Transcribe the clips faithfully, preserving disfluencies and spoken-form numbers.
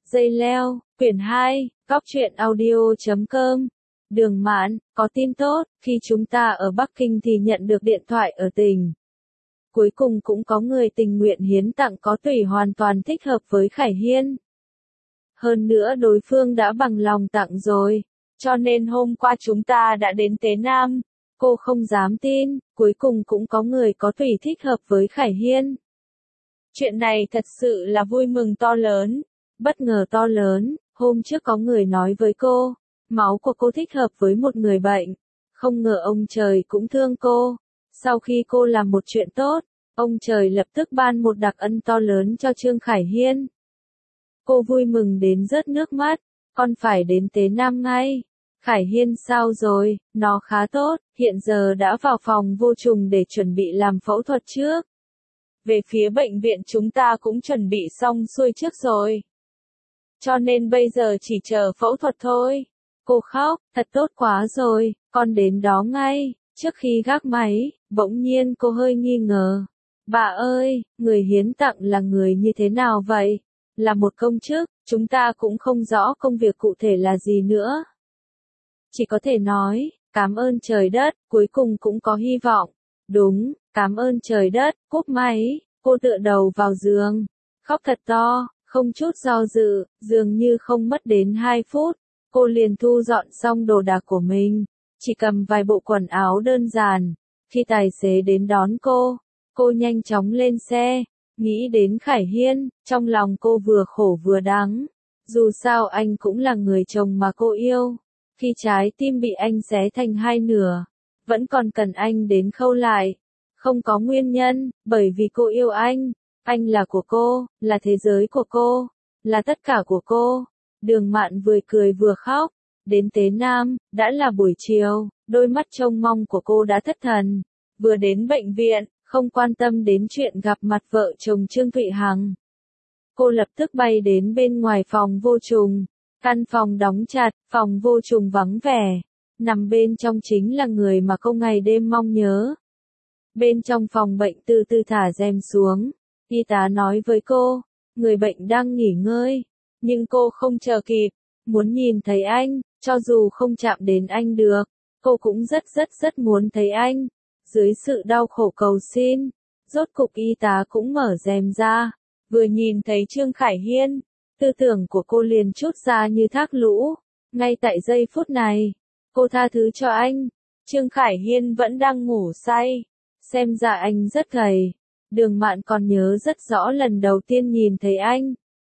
Dây leo, quyển hai, góc truyện audio chấm com. Đường Mạn, có tin tốt, khi chúng ta ở Bắc Kinh thì nhận được điện thoại ở tỉnh. Cuối cùng cũng có người tình nguyện hiến tặng có tủy hoàn toàn thích hợp với Khải Hiên. Hơn nữa đối phương đã bằng lòng tặng rồi, cho nên hôm qua chúng ta đã đến Tế Nam. Cô không dám tin, cuối cùng cũng có người có tủy thích hợp với Khải Hiên. Chuyện này thật sự là vui mừng to lớn, bất ngờ to lớn. Hôm trước có người nói với cô, máu của cô thích hợp với một người bệnh. Không ngờ ông trời cũng thương cô. Sau khi cô làm một chuyện tốt, ông trời lập tức ban một đặc ân to lớn cho Trương Khải Hiên. Cô vui mừng đến rớt nước mắt, con phải đến Tế Nam ngay. Khải Hiên sao rồi, nó khá tốt, hiện giờ đã vào phòng vô trùng để chuẩn bị làm phẫu thuật trước. Về phía bệnh viện chúng ta cũng chuẩn bị xong xuôi trước rồi. Cho nên bây giờ chỉ chờ phẫu thuật thôi. Cô khóc, thật tốt quá rồi, con đến đó ngay. Trước khi gác máy, bỗng nhiên cô hơi nghi ngờ. Bà ơi, người hiến tặng là người như thế nào vậy? Là một công chức, chúng ta cũng không rõ công việc cụ thể là gì nữa. Chỉ có thể nói, cảm ơn trời đất, cuối cùng cũng có hy vọng. Đúng, cảm ơn trời đất, cúp máy, cô tựa đầu vào giường. Khóc thật to, không chút do dự, dường như không mất đến hai phút. Cô liền thu dọn xong đồ đạc của mình, chỉ cầm vài bộ quần áo đơn giản. Khi tài xế đến đón cô, cô nhanh chóng lên xe, nghĩ đến Khải Hiên, trong lòng cô vừa khổ vừa đắng. Dù sao anh cũng là người chồng mà cô yêu. Khi trái tim bị anh xé thành hai nửa, vẫn còn cần anh đến khâu lại. Không có nguyên nhân, bởi vì cô yêu anh. Anh là của cô, là thế giới của cô, là tất cả của cô. Đường Mạn vừa cười vừa khóc. Đến Tế Nam, đã là buổi chiều, đôi mắt trông mong của cô đã thất thần. Vừa đến bệnh viện, không quan tâm đến chuyện gặp mặt vợ chồng Trương Thụy Hằng. Cô lập tức bay đến bên ngoài phòng vô trùng. Căn phòng đóng chặt, phòng vô trùng vắng vẻ. Nằm bên trong chính là người mà cô ngày đêm mong nhớ. Bên trong phòng bệnh từ từ thả rèm xuống. Y tá nói với cô, người bệnh đang nghỉ ngơi. Nhưng cô không chờ kịp, muốn nhìn thấy anh, cho dù không chạm đến anh được. Cô cũng rất rất rất muốn thấy anh. Dưới sự đau khổ cầu xin, rốt cục y tá cũng mở rèm ra. Vừa nhìn thấy Trương Khải Hiên, tư tưởng của cô liền trút ra như thác lũ. Ngay tại giây phút này, cô tha thứ cho anh. Trương Khải Hiên vẫn đang ngủ say. Xem ra anh rất gầy. Đường Mạn còn nhớ rất rõ lần đầu tiên nhìn thấy anh.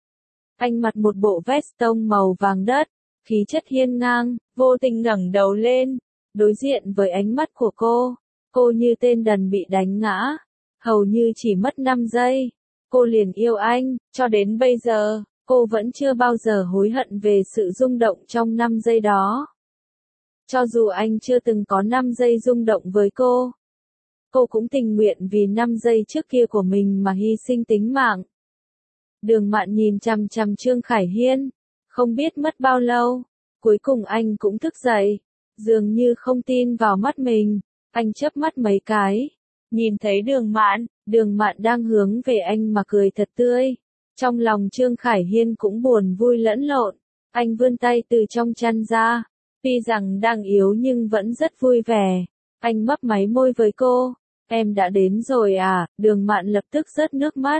Anh mặc một bộ vest tông màu vàng đất, khí chất hiên ngang, vô tình ngẩng đầu lên, đối diện với ánh mắt của cô. Cô như tên đần bị đánh ngã. Hầu như chỉ mất năm giây, cô liền yêu anh, cho đến bây giờ. Cô vẫn chưa bao giờ hối hận về sự rung động trong năm giây đó. Cho dù anh chưa từng có năm giây rung động với cô, cô cũng tình nguyện vì năm giây trước kia của mình mà hy sinh tính mạng. Đường Mạn nhìn chằm chằm Trương Khải Hiên, không biết mất bao lâu, cuối cùng anh cũng thức dậy, dường như không tin vào mắt mình, anh chớp mắt mấy cái, nhìn thấy Đường Mạn, Đường Mạn đang hướng về anh mà cười thật tươi. Trong lòng Trương Khải Hiên cũng buồn vui lẫn lộn, anh vươn tay từ trong chăn ra, tuy rằng đang yếu nhưng vẫn rất vui vẻ. Anh mấp máy môi với cô, em đã đến rồi à, Đường Mạn lập tức rớt nước mắt.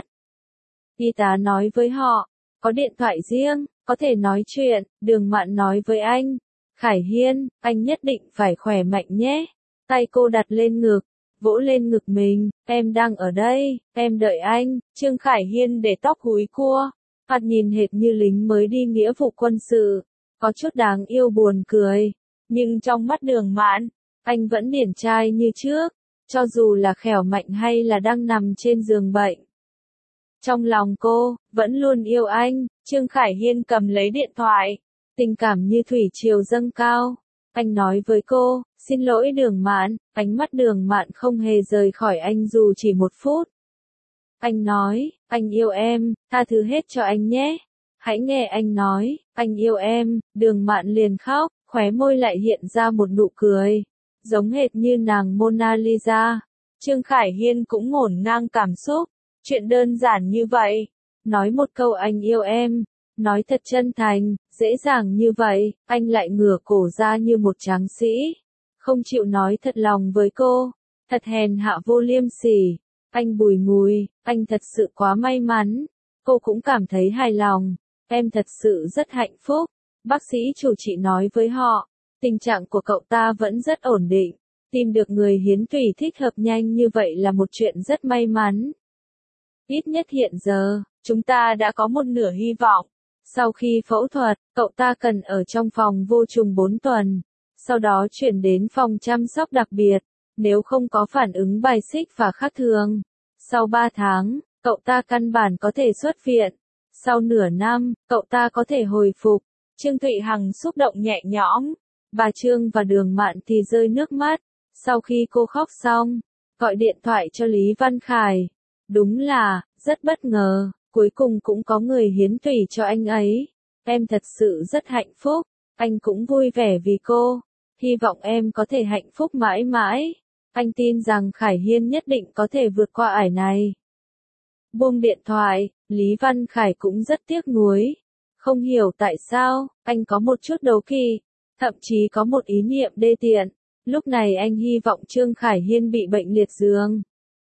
Y tá nói với họ, có điện thoại riêng, có thể nói chuyện. Đường Mạn nói với anh, Khải Hiên, anh nhất định phải khỏe mạnh nhé. Tay cô đặt lên ngực, vỗ lên ngực mình, em đang ở đây, em đợi anh. Trương Khải Hiên để tóc húi cua, mặt nhìn hệt như lính mới đi nghĩa vụ quân sự, có chút đáng yêu buồn cười, nhưng trong mắt Đường Mạn, anh vẫn điển trai như trước, cho dù là khỏe mạnh hay là đang nằm trên giường bệnh. Trong lòng cô, vẫn luôn yêu anh. Trương Khải Hiên cầm lấy điện thoại, tình cảm như thủy triều dâng cao. Anh nói với cô, xin lỗi Đường Mạn, ánh mắt Đường Mạn không hề rời khỏi anh dù chỉ một phút. Anh nói, anh yêu em, tha thứ hết cho anh nhé. Hãy nghe anh nói, anh yêu em. Đường Mạn liền khóc, khóe môi lại hiện ra một nụ cười, giống hệt như nàng Mona Lisa. Trương Khải Hiên cũng ngổn ngang cảm xúc, chuyện đơn giản như vậy, nói một câu anh yêu em, Nói thật chân thành, dễ dàng như vậy, anh lại ngửa cổ ra như một tráng sĩ. Không chịu nói thật lòng với cô. Thật hèn hạ vô liêm sỉ. Anh bùi ngùi, anh thật sự quá may mắn. Cô cũng cảm thấy hài lòng. Em thật sự rất hạnh phúc. Bác sĩ chủ trị nói với họ. Tình trạng của cậu ta vẫn rất ổn định. Tìm được người hiến tủy thích hợp nhanh như vậy là một chuyện rất may mắn. Ít nhất hiện giờ, chúng ta đã có một nửa hy vọng. Sau khi phẫu thuật, cậu ta cần ở trong phòng vô trùng bốn tuần. Sau đó chuyển đến phòng chăm sóc đặc biệt. Nếu không có phản ứng bài xích và khác thường. Sau ba tháng, cậu ta căn bản có thể xuất viện. Sau nửa năm, cậu ta có thể hồi phục. Trương Thụy Hằng xúc động nhẹ nhõm. Bà Trương và Đường Mạn thì rơi nước mắt. Sau khi cô khóc xong, gọi điện thoại cho Lý Văn Khải. Đúng là, rất bất ngờ, cuối cùng cũng có người hiến tủy cho anh ấy. Em thật sự rất hạnh phúc, anh cũng vui vẻ vì cô. Hy vọng em có thể hạnh phúc mãi mãi. Anh tin rằng Khải Hiên nhất định có thể vượt qua ải này. Buông điện thoại, Lý Văn Khải cũng rất tiếc nuối. Không hiểu tại sao, anh có một chút đố kỵ, thậm chí có một ý niệm đê tiện. Lúc này anh hy vọng Trương Khải Hiên bị bệnh liệt giường.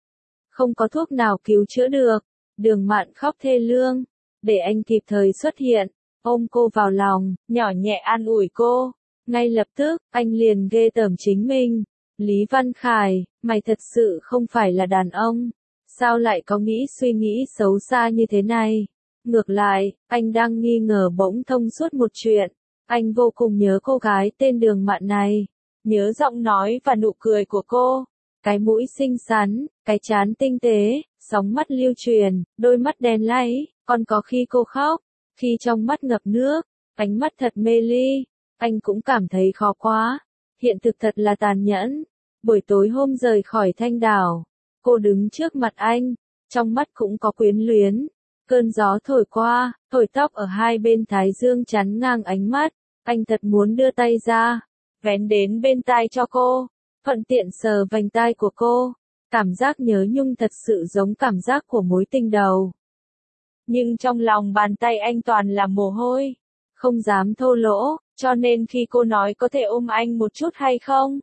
Không có thuốc nào cứu chữa được. Đường Mạn khóc thê lương. Để anh kịp thời xuất hiện, ôm cô vào lòng, nhỏ nhẹ an ủi cô. Ngay lập tức, anh liền ghê tởm chính mình. Lý Văn Khải, mày thật sự không phải là đàn ông. Sao lại có nghĩ suy nghĩ xấu xa như thế này? Ngược lại, anh đang nghi ngờ bỗng thông suốt một chuyện. Anh vô cùng nhớ cô gái tên Đường Mạn này. Nhớ giọng nói và nụ cười của cô. Cái mũi xinh xắn, cái trán tinh tế, sóng mắt lưu truyền, đôi mắt đen láy, còn có khi cô khóc, khi trong mắt ngập nước, ánh mắt thật mê ly. Anh cũng cảm thấy khó quá. Hiện thực thật là tàn nhẫn. Buổi tối hôm rời khỏi Thanh Đảo, cô đứng trước mặt anh, trong mắt cũng có quyến luyến. Cơn gió thổi qua, thổi tóc ở hai bên thái dương chắn ngang ánh mắt. Anh thật muốn đưa tay ra, vén đến bên tai cho cô, thuận tiện sờ vành tai của cô. Cảm giác nhớ nhung thật sự giống cảm giác của mối tình đầu. Nhưng trong lòng bàn tay anh toàn là mồ hôi. Không dám thô lỗ, cho nên khi cô nói có thể ôm anh một chút hay không?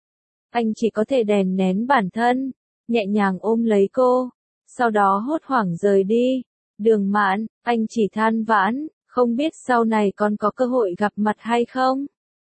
Anh chỉ có thể đè nén bản thân, nhẹ nhàng ôm lấy cô, sau đó hốt hoảng rời đi. Đường Mạn, anh chỉ than vãn, không biết sau này còn có cơ hội gặp mặt hay không?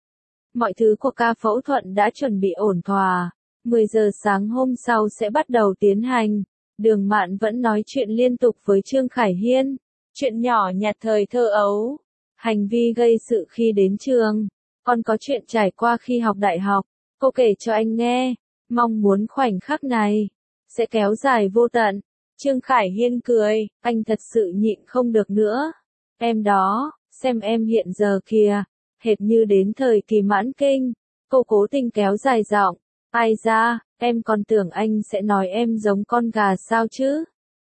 Mọi thứ của ca phẫu thuật đã chuẩn bị ổn thỏa. mười giờ sáng hôm sau sẽ bắt đầu tiến hành. Đường Mạn vẫn nói chuyện liên tục với Trương Khải Hiên. Chuyện nhỏ nhặt thời thơ ấu. Hành vi gây sự khi đến trường. Còn có chuyện trải qua khi học đại học. Cô kể cho anh nghe. Mong muốn khoảnh khắc này sẽ kéo dài vô tận. Trương Khải Hiên cười. Anh thật sự nhịn không được nữa. Em đó, xem em hiện giờ kìa. Hệt như đến thời kỳ mãn kinh. Cô cố tình kéo dài giọng. Ai ra, em còn tưởng anh sẽ nói em giống con gà sao chứ?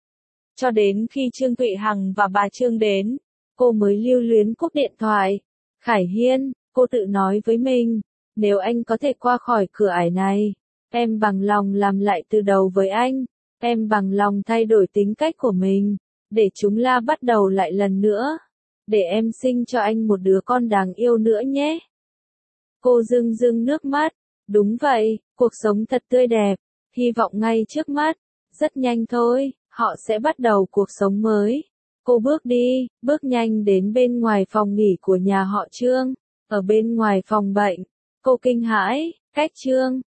Cho đến khi Trương Thụy Hằng và bà Trương đến, cô mới lưu luyến cúp điện thoại. Khải Hiên, cô tự nói với mình, nếu anh có thể qua khỏi cửa ải này, em bằng lòng làm lại từ đầu với anh, em bằng lòng thay đổi tính cách của mình, để chúng la bắt đầu lại lần nữa, để em sinh cho anh một đứa con đáng yêu nữa nhé. Cô rưng rưng nước mắt. Đúng vậy, cuộc sống thật tươi đẹp, hy vọng ngay trước mắt, rất nhanh thôi, họ sẽ bắt đầu cuộc sống mới. Cô bước đi, bước nhanh đến bên ngoài phòng nghỉ của nhà họ Trương, ở bên ngoài phòng bệnh, cô kinh hãi, cách Trương,